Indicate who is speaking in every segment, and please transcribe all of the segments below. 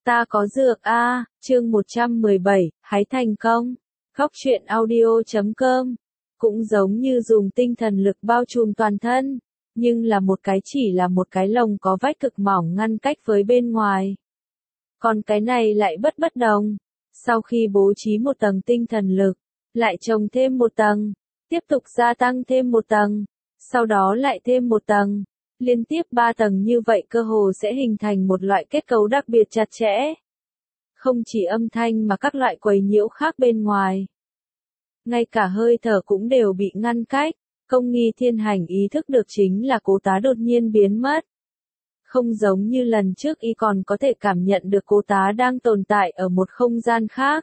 Speaker 1: Ta có dược a, chương 117, hãy thành công. Góc truyện audio.com. Cũng giống như dùng tinh thần lực bao trùm toàn thân, nhưng là chỉ là một cái lồng có vách cực mỏng ngăn cách với bên ngoài. Còn cái này lại bất đồng. Sau khi bố trí một tầng tinh thần lực, lại trồng thêm một tầng, tiếp tục gia tăng thêm một tầng, sau đó lại thêm một tầng. Liên tiếp 3 tầng như vậy cơ hồ sẽ hình thành một loại kết cấu đặc biệt chặt chẽ. Không chỉ âm thanh mà các loại quấy nhiễu khác bên ngoài. Ngay cả hơi thở cũng đều bị ngăn cách. Công Nghi Thiên Hành ý thức được chính là Cố Tá đột nhiên biến mất. Không giống như lần trước y còn có thể cảm nhận được Cố Tá đang tồn tại ở một không gian khác.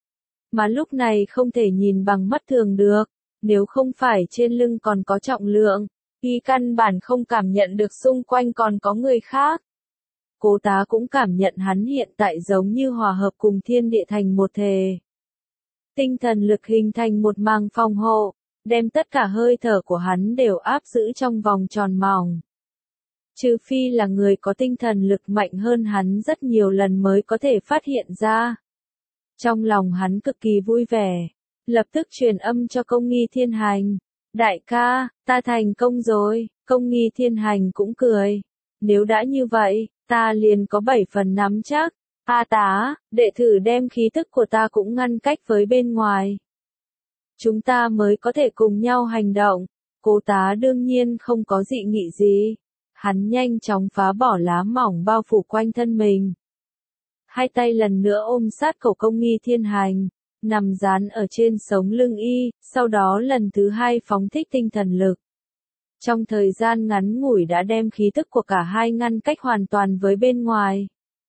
Speaker 1: Mà lúc này không thể nhìn bằng mắt thường được, nếu không phải trên lưng còn có trọng lượng. Y căn bản không cảm nhận được xung quanh còn có người khác. Cố Tá cũng cảm nhận hắn hiện tại giống như hòa hợp cùng thiên địa thành một thể. Tinh thần lực hình thành một màng phòng hộ, đem tất cả hơi thở của hắn đều áp giữ trong vòng tròn mỏng. Trừ phi là người có tinh thần lực mạnh hơn hắn rất nhiều lần mới có thể phát hiện ra. Trong lòng hắn cực kỳ vui vẻ, lập tức truyền âm cho Công Nghi Thiên Hành. Đại ca, ta thành công rồi. Công Nghi Thiên Hành cũng cười. Nếu đã như vậy, ta liền có 7 phần nắm chắc. A Tá, đệ thử đem khí tức của ta cũng ngăn cách với bên ngoài. Chúng ta mới có thể cùng nhau hành động. Cố Tá đương nhiên không có dị nghị gì. Hắn nhanh chóng phá bỏ lá mỏng bao phủ quanh thân mình. Hai tay lần nữa ôm sát cổ Công Nghi Thiên Hành, nằm dán ở trên sống lưng y, sau đó lần thứ 2 phóng thích tinh thần lực. Trong thời gian ngắn ngủi đã đem khí tức của cả hai ngăn cách hoàn toàn với bên ngoài.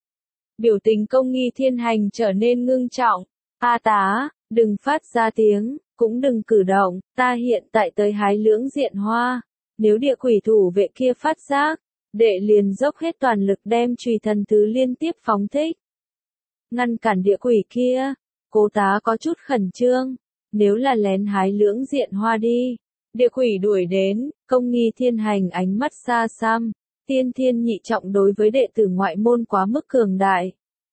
Speaker 1: Biểu tình Công Nghi Thiên Hành trở nên ngưng trọng. A Tá, đừng phát ra tiếng, cũng đừng cử động, ta hiện tại tới hái lưỡng diện hoa. Nếu địa quỷ thủ vệ kia phát giác, đệ liền dốc hết toàn lực đem chùy thần thứ liên tiếp phóng thích. Ngăn cản địa quỷ kia. Cố Tá có chút khẩn trương. Nếu là lén hái lưỡng diện hoa đi, địa quỷ đuổi đến. Công Nghi Thiên Hành ánh mắt xa xăm. Tiên thiên nhị trọng đối với đệ tử ngoại môn quá mức cường đại.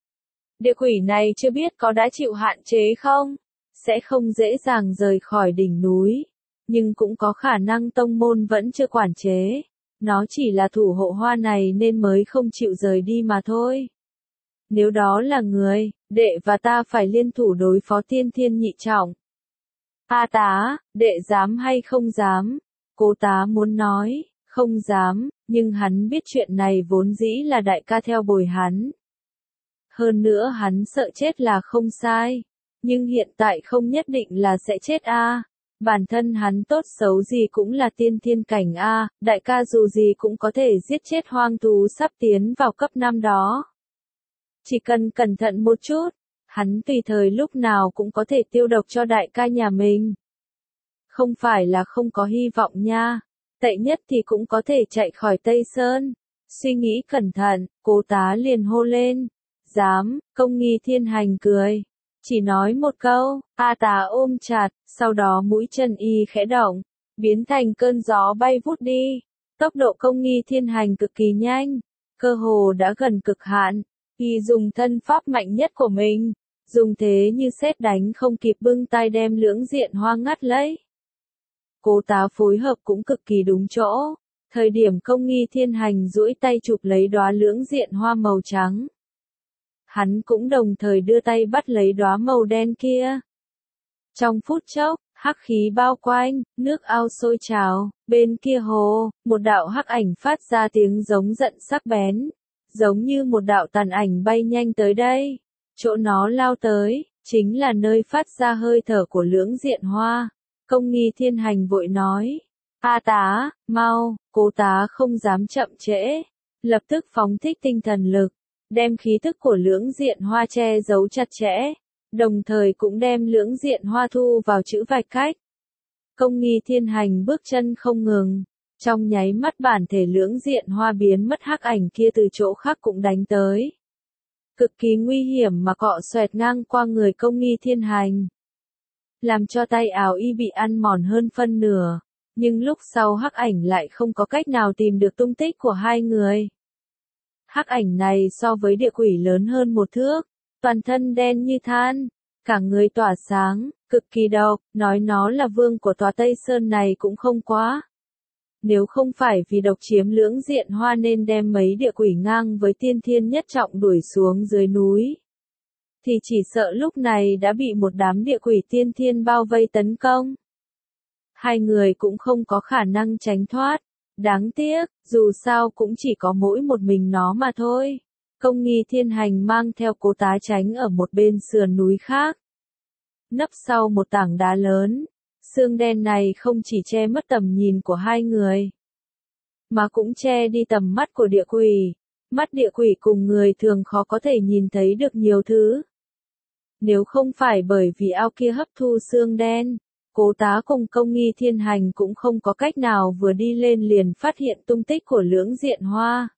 Speaker 1: Địa quỷ này chưa biết có đã chịu hạn chế không? Sẽ không dễ dàng rời khỏi đỉnh núi. Nhưng cũng có khả năng tông môn vẫn chưa quản chế. Nó chỉ là thủ hộ hoa này nên mới không chịu rời đi mà thôi. Nếu đó là người, đệ và ta phải liên thủ đối phó tiên thiên nhị trọng. A Tá, đệ dám hay không dám? Cố Tá muốn nói, không dám, nhưng hắn biết chuyện này vốn dĩ là đại ca theo bồi hắn. Hơn nữa hắn sợ chết là không sai. Nhưng hiện tại không nhất định là sẽ chết a. Bản thân hắn tốt xấu gì cũng là tiên thiên cảnh a, đại ca dù gì cũng có thể giết chết hoang thú sắp tiến vào cấp 5 đó. Chỉ cần cẩn thận một chút, hắn tùy thời lúc nào cũng có thể tiêu độc cho đại ca nhà mình. Không phải là không có hy vọng nha, tệ nhất thì cũng có thể chạy khỏi Tây Sơn. Suy nghĩ cẩn thận, Cố Tá liền hô lên. Dám, Công Nghi Thiên Hành cười. Chỉ nói một câu, A Tá ôm chặt, sau đó mũi chân y khẽ động, biến thành cơn gió bay vút đi. Tốc độ Công Nghi Thiên Hành cực kỳ nhanh, cơ hồ đã gần cực hạn. Y dùng thân pháp mạnh nhất của mình, dùng thế như sét đánh không kịp bưng tay đem lưỡng diện hoa ngắt lấy. Cố Tá phối hợp cũng cực kỳ đúng chỗ. Thời điểm Công Nghi Thiên Hành duỗi tay chụp lấy đóa lưỡng diện hoa màu trắng. Hắn cũng đồng thời đưa tay bắt lấy đóa màu đen kia. Trong phút chốc, hắc khí bao quanh, nước ao sôi trào, bên kia hồ, một đạo hắc ảnh phát ra tiếng giống giận sắc bén. Giống như một đạo tàn ảnh bay nhanh tới đây. Chỗ nó lao tới, chính là nơi phát ra hơi thở của lưỡng diện hoa. Công Nghi Thiên Hành vội nói. A Tá, mau, Cố Tá không dám chậm trễ. Lập tức phóng thích tinh thần lực, đem khí thức của lưỡng diện hoa che giấu chặt chẽ. Đồng thời cũng đem lưỡng diện hoa thu vào chữ vạch cách. Công Nghi Thiên Hành bước chân không ngừng. Trong nháy mắt bản thể lưỡng diện hoa biến mất hắc ảnh kia từ chỗ khác cũng đánh tới. Cực kỳ nguy hiểm mà cọ xoẹt ngang qua người Công Nghi Thiên Hành. Làm cho tay áo y bị ăn mòn hơn phân nửa. Nhưng lúc sau hắc ảnh lại không có cách nào tìm được tung tích của hai người. Hắc ảnh này so với địa quỷ lớn hơn một thước, toàn thân đen như than, cả người tỏa sáng, cực kỳ độc, nói nó là vương của tòa Tây Sơn này cũng không quá. Nếu không phải vì độc chiếm lưỡng diện hoa nên đem mấy địa quỷ ngang với tiên thiên nhất trọng đuổi xuống dưới núi, thì chỉ sợ lúc này đã bị một đám địa quỷ tiên thiên bao vây tấn công. Hai người cũng không có khả năng tránh thoát. Đáng tiếc, dù sao cũng chỉ có mỗi một mình nó mà thôi. Công Nghi Thiên Hành mang theo Cố Tá tránh ở một bên sườn núi khác. Nấp sau một tảng đá lớn, xương đen này không chỉ che mất tầm nhìn của hai người, mà cũng che đi tầm mắt của địa quỷ. Mắt địa quỷ cùng người thường khó có thể nhìn thấy được nhiều thứ. Nếu không phải bởi vì ao kia hấp thu xương đen, Cố Tá cùng Công Nghi Thiên Hành cũng không có cách nào vừa đi lên liền phát hiện tung tích của lưỡng diện hoa.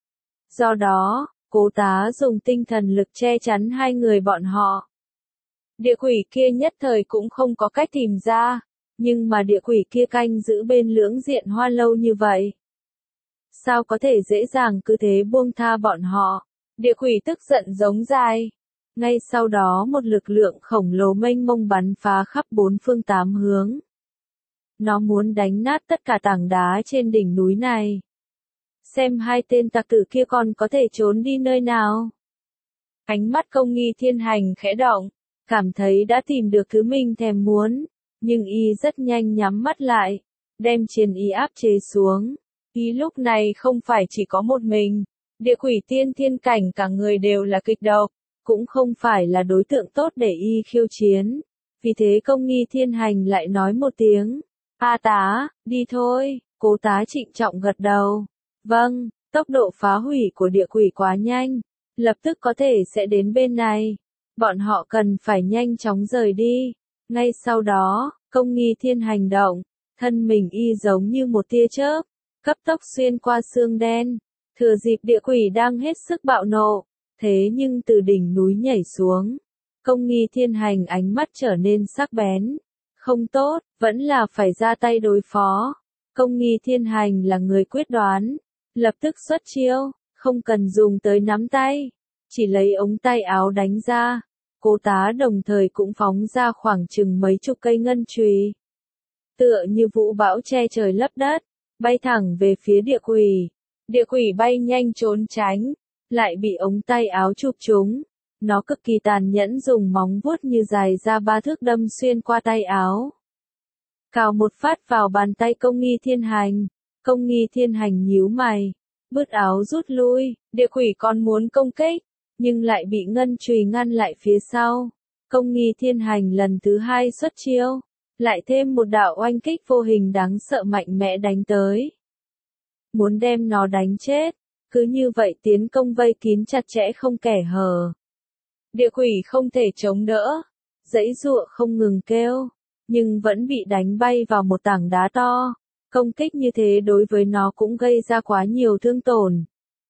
Speaker 1: Do đó, Cố Tá dùng tinh thần lực che chắn hai người bọn họ. Địa quỷ kia nhất thời cũng không có cách tìm ra, nhưng mà địa quỷ kia canh giữ bên lưỡng diện hoa lâu như vậy. Sao có thể dễ dàng cứ thế buông tha bọn họ? Địa quỷ tức giận giống dài. Ngay sau đó một lực lượng khổng lồ mênh mông bắn phá khắp bốn phương tám hướng. Nó muốn đánh nát tất cả tảng đá trên đỉnh núi này. Xem hai tên tặc tử kia còn có thể trốn đi nơi nào. Ánh mắt Công Nghi Thiên Hành khẽ động, cảm thấy đã tìm được thứ mình thèm muốn, nhưng y rất nhanh nhắm mắt lại, đem chiến ý áp chế xuống. Y lúc này không phải chỉ có một mình, địa quỷ tiên thiên cảnh cả người đều là kịch độc, cũng không phải là đối tượng tốt để y khiêu chiến. Vì thế Công Nghi Thiên Hành lại nói một tiếng, A Tá, đi thôi. Cố Tá trịnh trọng gật đầu. Vâng, tốc độ phá hủy của địa quỷ quá nhanh, lập tức có thể sẽ đến bên này. Bọn họ cần phải nhanh chóng rời đi. Ngay sau đó, Công Nghi Thiên hành động, thân mình y giống như một tia chớp, cấp tốc xuyên qua xương đen, thừa dịp địa quỷ đang hết sức bạo nộ, thế nhưng từ đỉnh núi nhảy xuống. Công Nghi Thiên hành ánh mắt trở nên sắc bén. Không tốt, vẫn là phải ra tay đối phó. Công Nghi Thiên hành là người quyết đoán, lập tức xuất chiêu, không cần dùng tới nắm tay, chỉ lấy ống tay áo đánh ra. Cố Tá đồng thời cũng phóng ra khoảng chừng mấy chục cây ngân chùy, tựa như vũ bão che trời lấp đất, bay thẳng về phía địa quỷ. Địa quỷ bay nhanh trốn tránh, lại bị ống tay áo chụp trúng. Nó cực kỳ tàn nhẫn dùng móng vuốt như dài ra 3 thước đâm xuyên qua tay áo, cào một phát vào bàn tay Công Nghi Thiên hành. Công Nghi Thiên hành nhíu mày, bứt áo rút lui. Địa quỷ còn muốn công kích, nhưng lại bị ngân chùy ngăn lại phía sau. Công Nghi Thiên hành lần thứ hai xuất chiêu, lại thêm một đạo oanh kích vô hình đáng sợ mạnh mẽ đánh tới, muốn đem nó đánh chết. Cứ như vậy tiến công vây kín chặt chẽ không kẻ hở. Địa quỷ không thể chống đỡ, giãy giụa không ngừng kêu, nhưng vẫn bị đánh bay vào một tảng đá to. Công kích như thế đối với nó cũng gây ra quá nhiều thương tổn,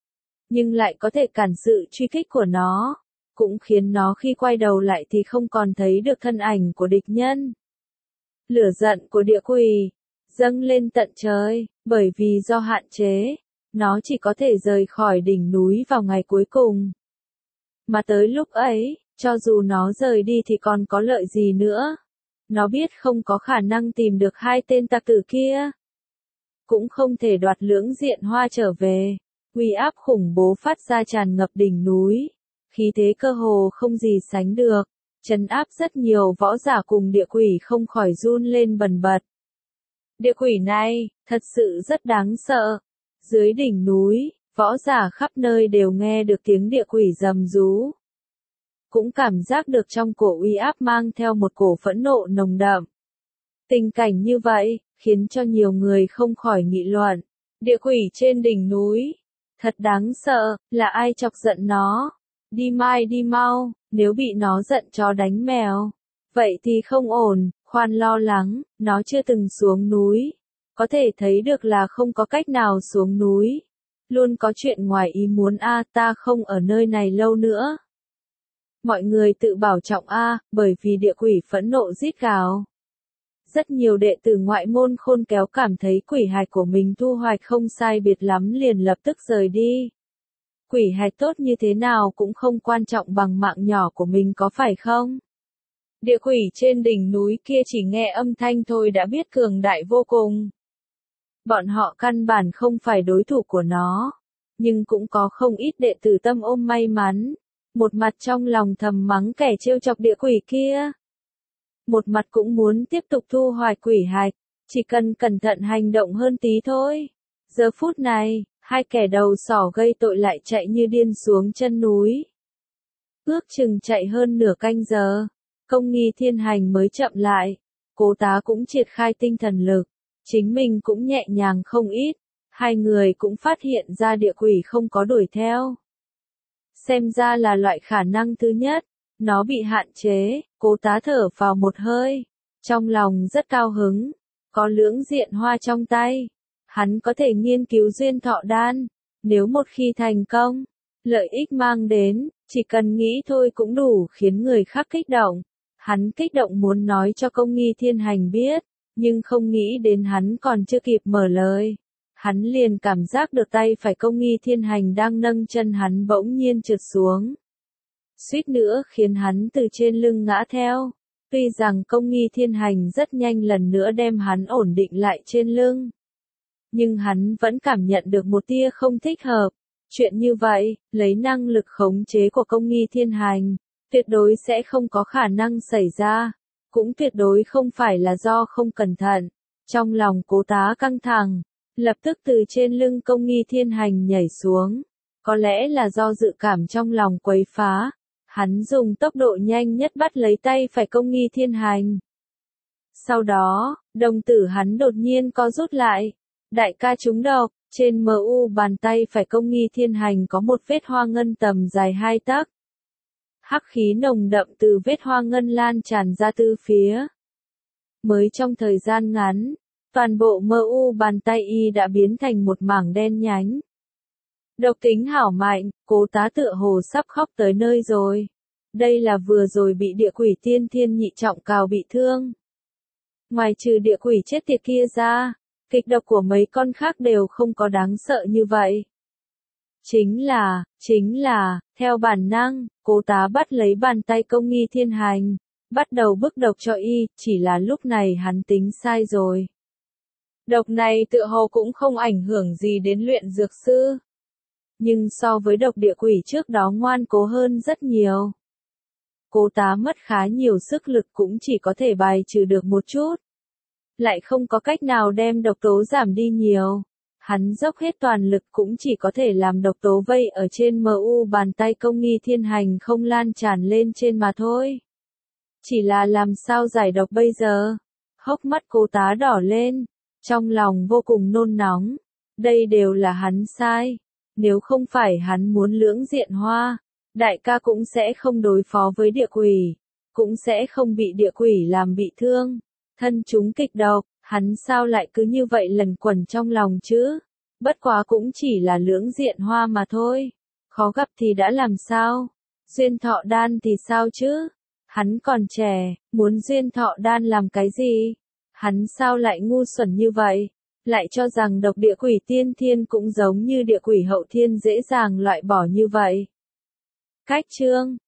Speaker 1: nhưng lại có thể cản sự truy kích của nó, cũng khiến nó khi quay đầu lại thì không còn thấy được thân ảnh của địch nhân. Lửa giận của địa quỷ dâng lên tận trời, bởi vì do hạn chế, nó chỉ có thể rời khỏi đỉnh núi vào ngày cuối cùng. Mà tới lúc ấy, cho dù nó rời đi thì còn có lợi gì nữa. Nó biết không có khả năng tìm được hai tên tặc tử kia, cũng không thể đoạt lưỡng diện hoa trở về. Uy áp khủng bố phát ra tràn ngập đỉnh núi, khí thế cơ hồ không gì sánh được, trấn áp rất nhiều võ giả cùng địa quỷ không khỏi run lên bần bật. Địa quỷ này, thật sự rất đáng sợ. Dưới đỉnh núi, võ giả khắp nơi đều nghe được tiếng địa quỷ gầm rú, cũng cảm giác được trong cổ uy áp mang theo một cổ phẫn nộ nồng đậm. Tình cảnh như vậy, khiến cho nhiều người không khỏi nghị luận. Địa quỷ trên đỉnh núi, thật đáng sợ, là ai chọc giận nó? Đi mau, nếu bị nó giận chó đánh mèo, vậy thì không ổn. Khoan lo lắng, nó chưa từng xuống núi, có thể thấy được là không có cách nào xuống núi. Luôn có chuyện ngoài ý muốn ta không ở nơi này lâu nữa. Mọi người tự bảo trọng bởi vì địa quỷ phẫn nộ rít gào. Rất nhiều đệ tử ngoại môn khôn kéo cảm thấy quỷ hạch của mình thu hoạch không sai biệt lắm liền lập tức rời đi. Quỷ hạch tốt như thế nào cũng không quan trọng bằng mạng nhỏ của mình có phải không? Địa quỷ trên đỉnh núi kia chỉ nghe âm thanh thôi đã biết cường đại vô cùng. Bọn họ căn bản không phải đối thủ của nó. Nhưng cũng có không ít đệ tử tâm ôm may mắn. Một mặt trong lòng thầm mắng kẻ trêu chọc địa quỷ kia. Một mặt cũng muốn tiếp tục thu hoạch quỷ hạch. Chỉ cần cẩn thận hành động hơn tí thôi. Giờ phút này, hai kẻ đầu sỏ gây tội lại chạy như điên xuống chân núi. Ước chừng chạy hơn nửa canh giờ. Công nghi thiên hành mới chậm lại. Cố tá cũng triệt khai tinh thần lực. Chính mình cũng nhẹ nhàng không ít. Hai người cũng phát hiện ra địa quỷ không có đuổi theo. Xem ra là loại khả năng thứ nhất. Nó bị hạn chế. Cố tá thở vào một hơi. Trong lòng rất cao hứng. Có lưỡng diện hoa trong tay. Hắn có thể nghiên cứu duyên thọ đan. Nếu một khi thành công, lợi ích mang đến, chỉ cần nghĩ thôi cũng đủ khiến người khác kích động. Hắn kích động muốn nói cho công nghi thiên hành biết, nhưng không nghĩ đến hắn còn chưa kịp mở lời. Hắn liền cảm giác được tay phải công nghi thiên hành đang nâng chân hắn bỗng nhiên trượt xuống. Suýt nữa khiến hắn từ trên lưng ngã theo. Tuy rằng công nghi thiên hành rất nhanh lần nữa đem hắn ổn định lại trên lưng. Nhưng hắn vẫn cảm nhận được một tia không thích hợp. Chuyện như vậy, lấy năng lực khống chế của công nghi thiên hành, tuyệt đối sẽ không có khả năng xảy ra. Cũng tuyệt đối không phải là do không cẩn thận. Trong lòng cố tá căng thẳng, lập tức từ trên lưng công nghi thiên hành nhảy xuống. Có lẽ là do dự cảm trong lòng quấy phá. Hắn dùng tốc độ nhanh nhất bắt lấy tay phải công nghi thiên hành. Sau đó, đồng tử hắn đột nhiên co rút lại. Đại ca trúng độc, trên mu bàn tay phải công nghi thiên hành có một vết hoa ngân tầm dài 2 tấc. Hắc khí nồng đậm từ vết hoa ngân lan tràn ra từ phía. Mới trong thời gian ngắn, toàn bộ mu bàn tay y đã biến thành một mảng đen nhánh. Độc tính hảo mạnh, cố tá tựa hồ sắp khóc tới nơi rồi. Đây là vừa rồi bị địa quỷ tiên thiên nhị trọng cào bị thương. Ngoài trừ địa quỷ chết tiệt kia ra, kịch độc của mấy con khác đều không có đáng sợ như vậy. Chính là, theo bản năng, cố tá bắt lấy bàn tay công nghi thiên hành, bắt đầu bức độc cho y, chỉ là lúc này hắn tính sai rồi. Độc này tựa hồ cũng không ảnh hưởng gì đến luyện dược sư. Nhưng so với độc địa quỷ trước đó ngoan cố hơn rất nhiều. Cố tá mất khá nhiều sức lực cũng chỉ có thể bài trừ được một chút. Lại không có cách nào đem độc tố giảm đi nhiều. Hắn dốc hết toàn lực cũng chỉ có thể làm độc tố vây ở trên mu bàn tay công nghi thiên hành không lan tràn lên trên mà thôi. Chỉ là làm sao giải độc bây giờ? Hốc mắt cố tá đỏ lên, trong lòng vô cùng nôn nóng. Đây đều là hắn sai. Nếu không phải hắn muốn lưỡng diện hoa, đại ca cũng sẽ không đối phó với địa quỷ, cũng sẽ không bị địa quỷ làm bị thương. Thân chúng kịch độc, hắn sao lại cứ như vậy lần quẩn trong lòng chứ? Bất quá cũng chỉ là lưỡng diện hoa mà thôi. Khó gặp thì đã làm sao? Duyên thọ đan thì sao chứ? Hắn còn trẻ, muốn duyên thọ đan làm cái gì? Hắn sao lại ngu xuẩn như vậy? Lại cho rằng độc địa quỷ tiên thiên cũng giống như địa quỷ hậu thiên dễ dàng loại bỏ như vậy. Cách chương